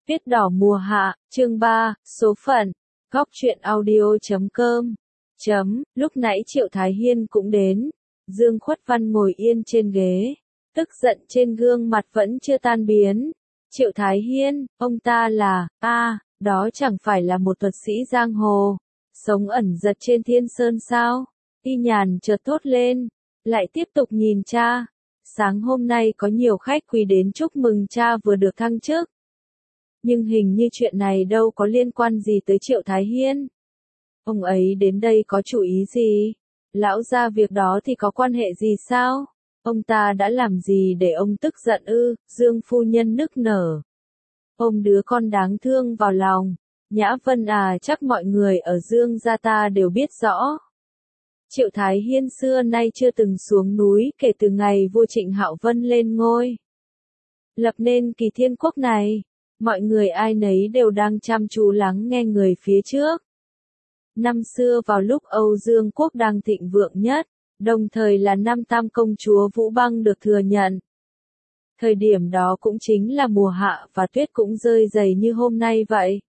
Viết đỏ mùa hạ, chương 3, số phận, góc truyện audio.com. Lúc nãy Triệu Thái Hiên cũng đến, Dương Khuất Văn ngồi yên trên ghế, tức giận trên gương mặt vẫn chưa tan biến. Triệu Thái Hiên, ông ta là, đó chẳng phải là một thuật sĩ giang hồ, sống ẩn giật trên thiên sơn sao? Y Nhàn chợt thốt lên, lại tiếp tục nhìn cha. Sáng hôm nay có nhiều khách quý đến chúc mừng cha vừa được thăng chức. Nhưng hình như chuyện này đâu có liên quan gì tới Triệu Thái Hiên. Ông ấy đến đây có chủ ý gì? Lão gia việc đó thì có quan hệ gì sao? Ông ta đã làm gì để ông tức giận ư? Dương phu nhân nức nở. Ôm đứa con đáng thương vào lòng. Nhã Vân chắc mọi người ở Dương gia ta đều biết rõ. Triệu Thái Hiên xưa nay chưa từng xuống núi kể từ ngày vua Trịnh Hạo Vân lên ngôi. Lập nên Kỳ Thiên Quốc này, mọi người ai nấy đều đang chăm chú lắng nghe người phía trước. Năm xưa vào lúc Âu Dương Quốc đang thịnh vượng nhất, đồng thời là năm tam công chúa Vũ Băng được thừa nhận. Thời điểm đó cũng chính là mùa hạ và tuyết cũng rơi dày như hôm nay vậy.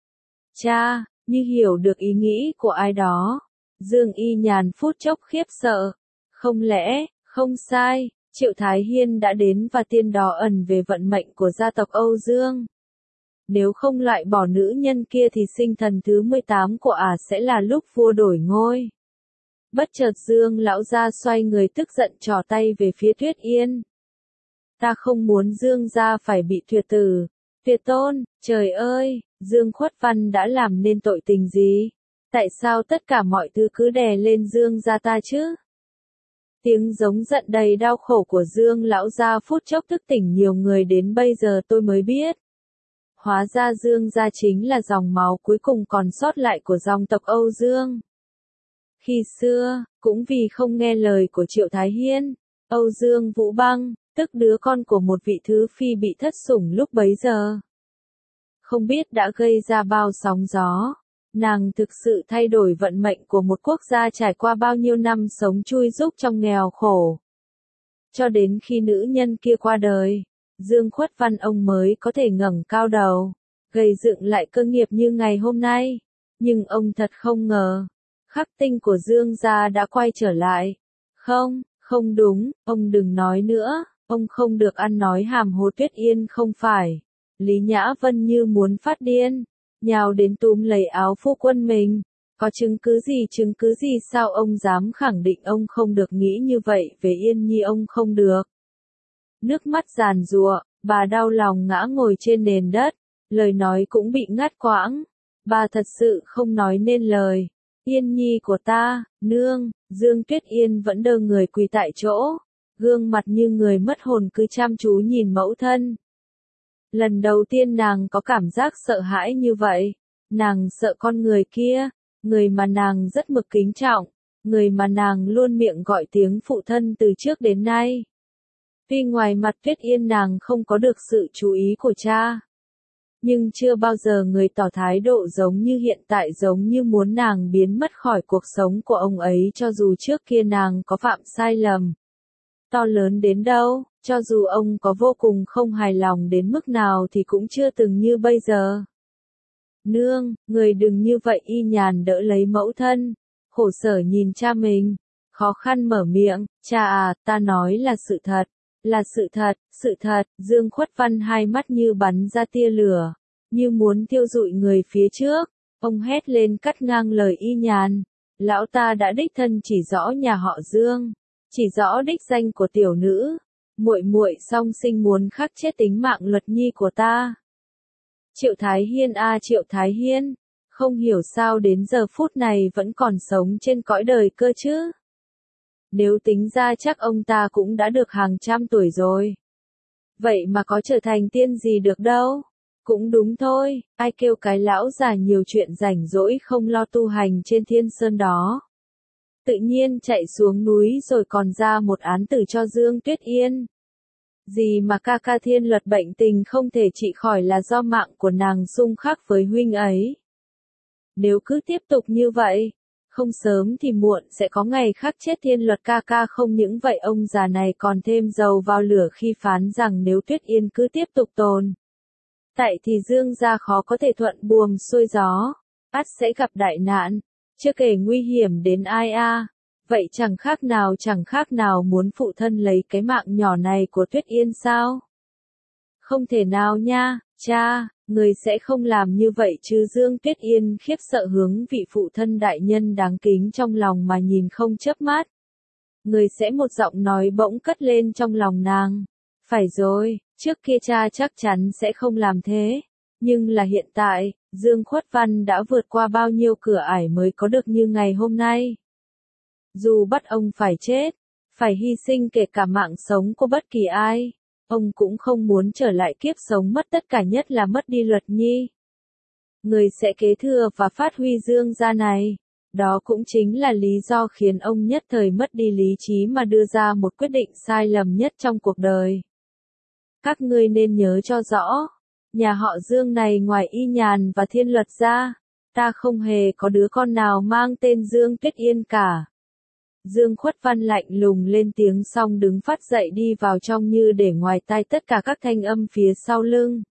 Cha, như hiểu được ý nghĩ của ai đó. Dương Y Nhàn phút chốc khiếp sợ. Không lẽ, không sai, Triệu Thái Hiên đã đến và tiên đỏ ẩn về vận mệnh của gia tộc Âu Dương. Nếu không loại bỏ nữ nhân kia thì sinh thần thứ 18 của sẽ là lúc vua đổi ngôi. Bất chợt Dương lão gia xoay người tức giận trỏ tay về phía Tuyết Yên. Ta không muốn Dương gia phải bị tuyệt tử. Tuyệt tôn, trời ơi, Dương Khuất Văn đã làm nên tội tình gì? Tại sao tất cả mọi thứ cứ đè lên Dương gia ta chứ? Tiếng giống giận đầy đau khổ của Dương lão gia phút chốc thức tỉnh nhiều người đến bây giờ tôi mới biết. Hóa ra Dương gia chính là dòng máu cuối cùng còn sót lại của dòng tộc Âu Dương. Khi xưa, cũng vì không nghe lời của Triệu Thái Hiên, Âu Dương Vũ Băng, tức đứa con của một vị thứ phi bị thất sủng lúc bấy giờ. Không biết đã gây ra bao sóng gió. Nàng thực sự thay đổi vận mệnh của một quốc gia trải qua bao nhiêu năm sống chui rúc trong nghèo khổ. Cho đến khi nữ nhân kia qua đời, Dương Khuất Văn ông mới có thể ngẩng cao đầu, gây dựng lại cơ nghiệp như ngày hôm nay. Nhưng ông thật không ngờ, khắc tinh của Dương gia đã quay trở lại. Không đúng, ông đừng nói nữa, ông không được ăn nói hàm hồ. Tuyết Yên không phải. Lý Nhã Vân như muốn phát điên, nhào đến túm lấy áo phu quân mình. Có chứng cứ gì sao ông dám khẳng định ông không được nghĩ như vậy về Yên Nhi? Ông không được. Nước mắt giàn giụa, bà đau lòng ngã ngồi trên nền đất, lời nói cũng bị ngắt quãng. Bà thật sự không nói nên lời. Yên Nhi của ta, nương. Dương Tuyết Yên vẫn đơ người quỳ tại chỗ, gương mặt như người mất hồn cứ chăm chú nhìn mẫu thân. Lần đầu tiên nàng có cảm giác sợ hãi như vậy. Nàng sợ con người kia, người mà nàng rất mực kính trọng, người mà nàng luôn miệng gọi tiếng phụ thân từ trước đến nay. Tuy ngoài mặt Tuyết Yên nàng không có được sự chú ý của cha, nhưng chưa bao giờ người tỏ thái độ giống như hiện tại, giống như muốn nàng biến mất khỏi cuộc sống của ông ấy. Cho dù trước kia nàng có phạm sai lầm to lớn đến đâu, cho dù ông có vô cùng không hài lòng đến mức nào thì cũng chưa từng như bây giờ. Nương, người đừng như vậy. Y Nhàn đỡ lấy mẫu thân, khổ sở nhìn cha mình, khó khăn mở miệng. Cha ta nói là sự thật, là sự thật. Dương Khuất Văn hai mắt như bắn ra tia lửa, như muốn thiêu rụi người phía trước. Ông hét lên cắt ngang lời Y Nhàn. Lão ta đã đích thân chỉ rõ nhà họ Dương, chỉ rõ đích danh của tiểu nữ. Muội song sinh muốn khắc chết tính mạng Luật Nhi của ta. Triệu Thái Hiên Triệu Thái Hiên, không hiểu sao đến giờ phút này vẫn còn sống trên cõi đời cơ chứ. Nếu tính ra chắc ông ta cũng đã được hàng trăm tuổi rồi. Vậy mà có trở thành tiên gì được đâu. Cũng đúng thôi, ai kêu cái lão già nhiều chuyện rảnh rỗi không lo tu hành trên thiên sơn đó. Tự nhiên chạy xuống núi rồi còn ra một án tử cho Dương Tuyết Yên. Gì mà ca Thiên Luật bệnh tình không thể trị khỏi là do mạng của nàng xung khắc với huynh ấy. Nếu cứ tiếp tục như vậy, không sớm thì muộn sẽ có ngày khắc chết Thiên Luật ca. Không những vậy, ông già này còn thêm dầu vào lửa khi phán rằng nếu Tuyết Yên cứ tiếp tục tồn Tại thì Dương gia khó có thể thuận buồm xuôi gió, ắt sẽ gặp đại nạn, chưa kể nguy hiểm đến ai a. Vậy chẳng khác nào muốn phụ thân lấy cái mạng nhỏ này của Tuyết Yên sao? Không thể nào nha, cha, người sẽ không làm như vậy chứ. Dương Tuyết Yên khiếp sợ hướng vị phụ thân đại nhân đáng kính trong lòng mà nhìn không chớp mắt. Người sẽ, một giọng nói bỗng cất lên trong lòng nàng. Phải rồi, trước kia cha chắc chắn sẽ không làm thế. Nhưng là hiện tại, Dương Khuất Văn đã vượt qua bao nhiêu cửa ải mới có được như ngày hôm nay. Dù bắt ông phải chết, phải hy sinh kể cả mạng sống của bất kỳ ai, ông cũng không muốn trở lại kiếp sống mất tất cả, nhất là mất đi Luật Nhi. Người sẽ kế thừa và phát huy Dương gia này. Đó cũng chính là lý do khiến ông nhất thời mất đi lý trí mà đưa ra một quyết định sai lầm nhất trong cuộc đời. Các ngươi nên nhớ cho rõ, nhà họ Dương này ngoài Y Nhàn và Thiên Luật ra, ta không hề có đứa con nào mang tên Dương Tuyết Yên cả. Dương Khuất Văn lạnh lùng lên tiếng xong đứng phát dậy đi vào trong như để ngoài tai tất cả các thanh âm phía sau lưng.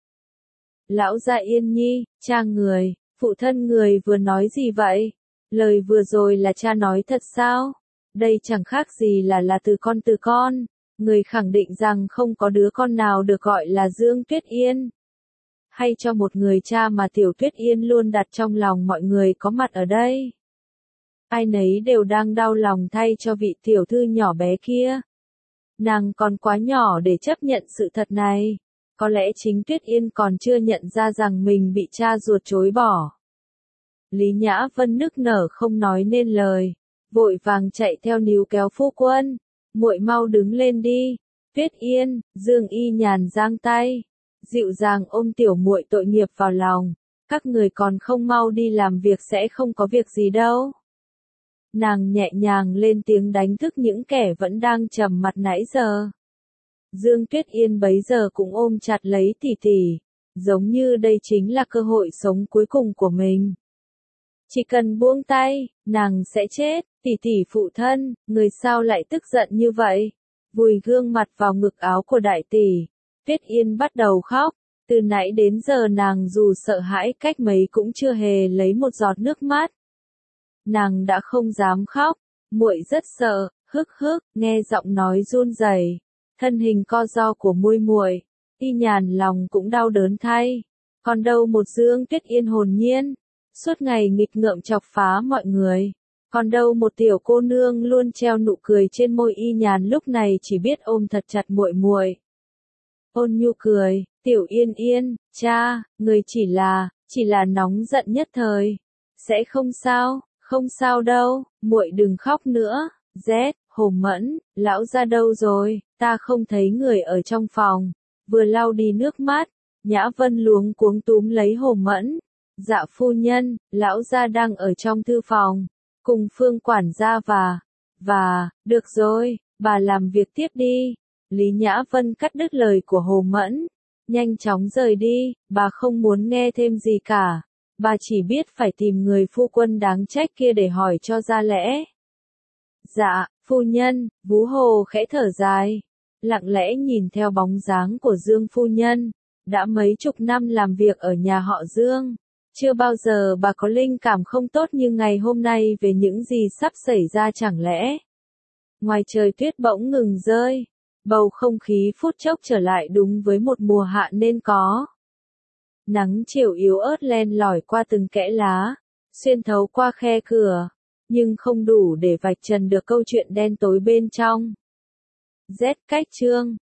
Lão gia Yên Nhi, cha người, phụ thân người vừa nói gì vậy? Lời vừa rồi là cha nói thật sao? Đây chẳng khác gì là từ con. Người khẳng định rằng không có đứa con nào được gọi là Dương Tuyết Yên. Hay cho một người cha mà Tiểu Tuyết Yên luôn đặt trong lòng mọi người có mặt ở đây. Ai nấy đều đang đau lòng thay cho vị tiểu thư nhỏ bé kia. Nàng còn quá nhỏ để chấp nhận sự thật này. Có lẽ chính Tuyết Yên còn chưa nhận ra rằng mình bị cha ruột chối bỏ. Lý Nhã Vân nức nở không nói nên lời, vội vàng chạy theo níu kéo phu quân. Muội mau đứng lên đi. Tuyết Yên, Dương Y Nhàn giang tay, dịu dàng ôm tiểu muội tội nghiệp vào lòng. Các người còn không mau đi làm việc sẽ không có việc gì đâu. Nàng nhẹ nhàng lên tiếng đánh thức những kẻ vẫn đang trầm mặt nãy giờ. Dương Tuyết Yên bấy giờ cũng ôm chặt lấy tỷ tỷ, giống như đây chính là cơ hội sống cuối cùng của mình. Chỉ cần buông tay, nàng sẽ chết. Tỷ tỷ phụ thân, người sao lại tức giận như vậy? Vùi gương mặt vào ngực áo của đại tỷ, Tuyết Yên bắt đầu khóc. Từ nãy đến giờ nàng dù sợ hãi cách mấy cũng chưa hề lấy một giọt nước mắt. Nàng đã không dám khóc, muội rất sợ. Nghe giọng nói run rẩy, thân hình co ro của muội, Y Nhàn lòng cũng đau đớn thay. Còn đâu một Dương Tuyết Yên hồn nhiên, suốt ngày nghịch ngợm chọc phá mọi người. Còn đâu một tiểu cô nương luôn treo nụ cười trên môi. Y Nhàn lúc này chỉ biết ôm thật chặt muội. Ôn nhu cười, Tiểu Yên Yên, cha, người chỉ là nóng giận nhất thời. Sẽ không sao đâu, muội đừng khóc nữa. Hồ Mẫn, lão gia đâu rồi? Ta không thấy người ở trong phòng. Vừa lau đi nước mắt, Nhã Vân luống cuống túm lấy Hồ Mẫn. Dạ phu nhân, lão gia đang ở trong thư phòng, cùng Phương quản gia được rồi, bà làm việc tiếp đi. Lý Nhã Vân cắt đứt lời của Hồ Mẫn, nhanh chóng rời đi, bà không muốn nghe thêm gì cả. Bà chỉ biết phải tìm người phu quân đáng trách kia để hỏi cho ra lẽ. Dạ, phu nhân, Vú Hồ khẽ thở dài, lặng lẽ nhìn theo bóng dáng của Dương phu nhân. Đã mấy chục năm làm việc ở nhà họ Dương, chưa bao giờ bà có linh cảm không tốt như ngày hôm nay về những gì sắp xảy ra. Chẳng lẽ ngoài trời tuyết bỗng ngừng rơi, bầu không khí phút chốc trở lại đúng với một mùa hạ nên có. Nắng chiều yếu ớt len lỏi qua từng kẽ lá, xuyên thấu qua khe cửa, nhưng không đủ để vạch trần được câu chuyện đen tối bên trong. Cách chương